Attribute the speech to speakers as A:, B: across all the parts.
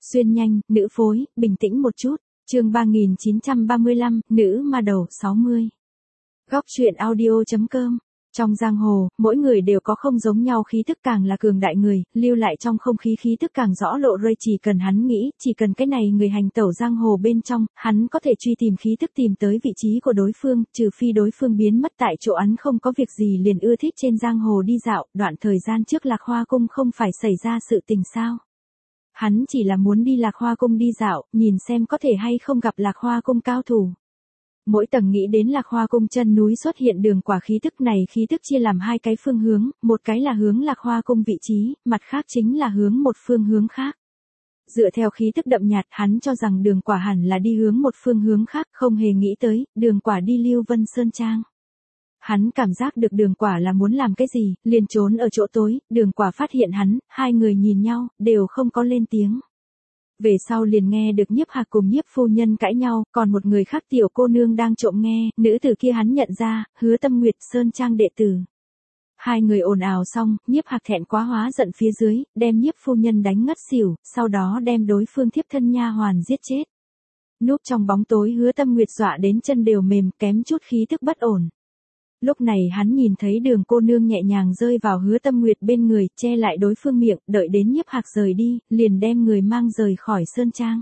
A: Xuyên nhanh, nữ phối, bình tĩnh một chút. Chương 3935, nữ ma đầu 60. Góc truyện audio.com. Trong giang hồ, mỗi người đều có không giống nhau khí tức, càng là cường đại người, lưu lại trong không khí khí tức càng rõ lộ rơi. Chỉ cần hắn nghĩ, chỉ cần cái này người hành tẩu giang hồ bên trong, hắn có thể truy tìm khí tức tìm tới vị trí của đối phương, trừ phi đối phương biến mất tại chỗ. Hắn không có việc gì liền ưa thích trên giang hồ đi dạo. Đoạn thời gian trước Lạc Hoa Cung không phải xảy ra sự tình sao? Hắn chỉ là muốn đi Lạc Hoa Cung đi dạo, nhìn xem có thể hay không gặp Lạc Hoa Cung cao thủ. Mỗi tầng nghĩ đến Lạc Hoa Cung chân núi xuất hiện đường quả khí tức này, khí tức chia làm hai cái phương hướng, một cái là hướng Lạc Hoa Cung vị trí, mặt khác chính là hướng một phương hướng khác. Dựa theo khí tức đậm nhạt, hắn cho rằng đường quả hẳn là đi hướng một phương hướng khác, không hề nghĩ tới, đường quả đi Lưu Vân Sơn Trang. Hắn cảm giác được đường quả là muốn làm cái gì, liền trốn ở chỗ tối, đường quả phát hiện hắn, hai người nhìn nhau, đều không có lên tiếng. Về sau liền nghe được Nhiếp Hạc cùng Nhiếp phu nhân cãi nhau, còn một người khác tiểu cô nương đang trộm nghe, nữ tử kia hắn nhận ra, Hứa Tâm Nguyệt Sơn Trang đệ tử. Hai người ồn ào xong, Nhiếp Hạc thẹn quá hóa giận phía dưới, đem Nhiếp phu nhân đánh ngất xỉu, sau đó đem đối phương thiếp thân nha hoàn giết chết. Núp trong bóng tối, Hứa Tâm Nguyệt dọa đến chân đều mềm, kém chút khí tức bất ổn. Lúc này hắn nhìn thấy đường cô nương nhẹ nhàng rơi vào Hứa Tâm Nguyệt bên người, che lại đối phương miệng, đợi đến Nhiếp Hạc rời đi, liền đem người mang rời khỏi Sơn Trang.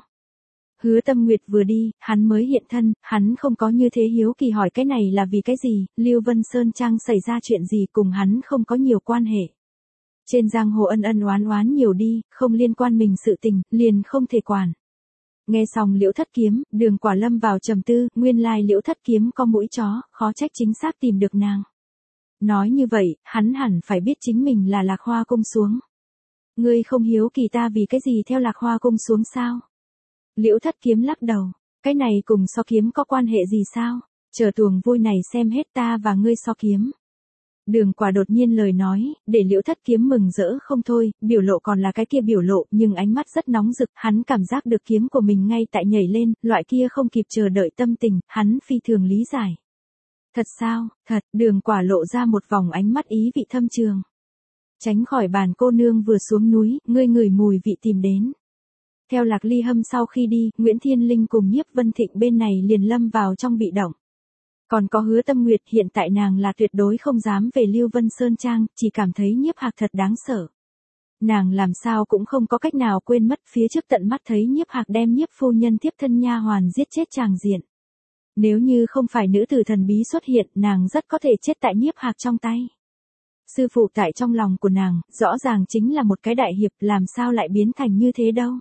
A: Hứa Tâm Nguyệt vừa đi, hắn mới hiện thân, hắn không có như thế hiếu kỳ hỏi cái này là vì cái gì, Lưu Vân Sơn Trang xảy ra chuyện gì cùng hắn không có nhiều quan hệ. Trên giang hồ ân ân oán oán nhiều đi, không liên quan mình sự tình, liền không thể quản. Nghe xong Liễu Thất Kiếm, đường quả lâm vào trầm tư, nguyên lai Liễu Thất Kiếm có mũi chó, khó trách chính xác tìm được nàng. Nói như vậy, hắn hẳn phải biết chính mình là Lạc Hoa Cung xuống. Ngươi không hiếu kỳ ta vì cái gì theo Lạc Hoa Cung xuống sao? Liễu Thất Kiếm lắc đầu, cái này cùng so kiếm có quan hệ gì sao? Chờ tuồng vui này xem hết ta và ngươi so kiếm. Đường quả đột nhiên lời nói, để Liễu Thất Kiếm mừng rỡ không thôi, biểu lộ còn là cái kia biểu lộ, nhưng ánh mắt rất nóng rực, hắn cảm giác được kiếm của mình ngay tại nhảy lên, loại kia không kịp chờ đợi tâm tình, hắn phi thường lý giải. Thật sao, thật, đường quả lộ ra một vòng ánh mắt ý vị thâm trường. Tránh khỏi bàn cô nương vừa xuống núi, ngươi ngửi mùi vị tìm đến. Theo Lạc Ly Hâm sau khi đi, Nguyễn Thiên Linh cùng Nhiếp Vân Thịnh bên này liền lâm vào trong bị động. Còn có Hứa Tâm Nguyệt, hiện tại nàng là tuyệt đối không dám về Lưu Vân Sơn Trang, chỉ cảm thấy Nhiếp Hạc thật đáng sợ. Nàng làm sao cũng không có cách nào quên mất phía trước tận mắt thấy Nhiếp Hạc đem Nhiếp phu nhân tiếp thân nha hoàn giết chết tràng diện. Nếu như không phải nữ tử thần bí xuất hiện, nàng rất có thể chết tại Nhiếp Hạc trong tay. Sư phụ tại trong lòng của nàng, rõ ràng chính là một cái đại hiệp, làm sao lại biến thành như thế đâu.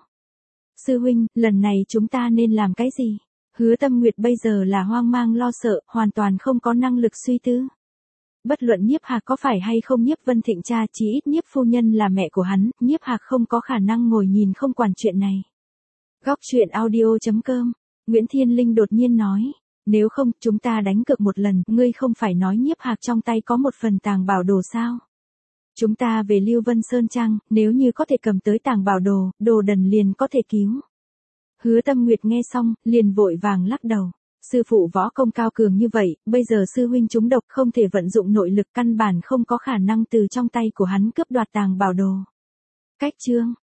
A: Sư huynh, lần này chúng ta nên làm cái gì? Hứa Tâm Nguyệt bây giờ là hoang mang lo sợ, hoàn toàn không có năng lực suy tư. Bất luận Nhiếp Hạc có phải hay không Nhiếp Vân Thịnh cha, chí ít Nhiếp phu nhân là mẹ của hắn, Nhiếp Hạc không có khả năng ngồi nhìn không quản chuyện này. Góc truyện audio.com. Nguyễn Thiên Linh đột nhiên nói, nếu không, chúng ta đánh cược một lần, ngươi không phải nói Nhiếp Hạc trong tay có một phần tàng bảo đồ sao? Chúng ta về Lưu Vân Sơn Trang, nếu như có thể cầm tới tàng bảo đồ, đồ đần liền có thể cứu. Hứa Tâm Nguyệt nghe xong, liền vội vàng lắc đầu. Sư phụ võ công cao cường như vậy, bây giờ sư huynh trúng độc không thể vận dụng nội lực, căn bản không có khả năng từ trong tay của hắn cướp đoạt tàng bảo đồ. Cách chương.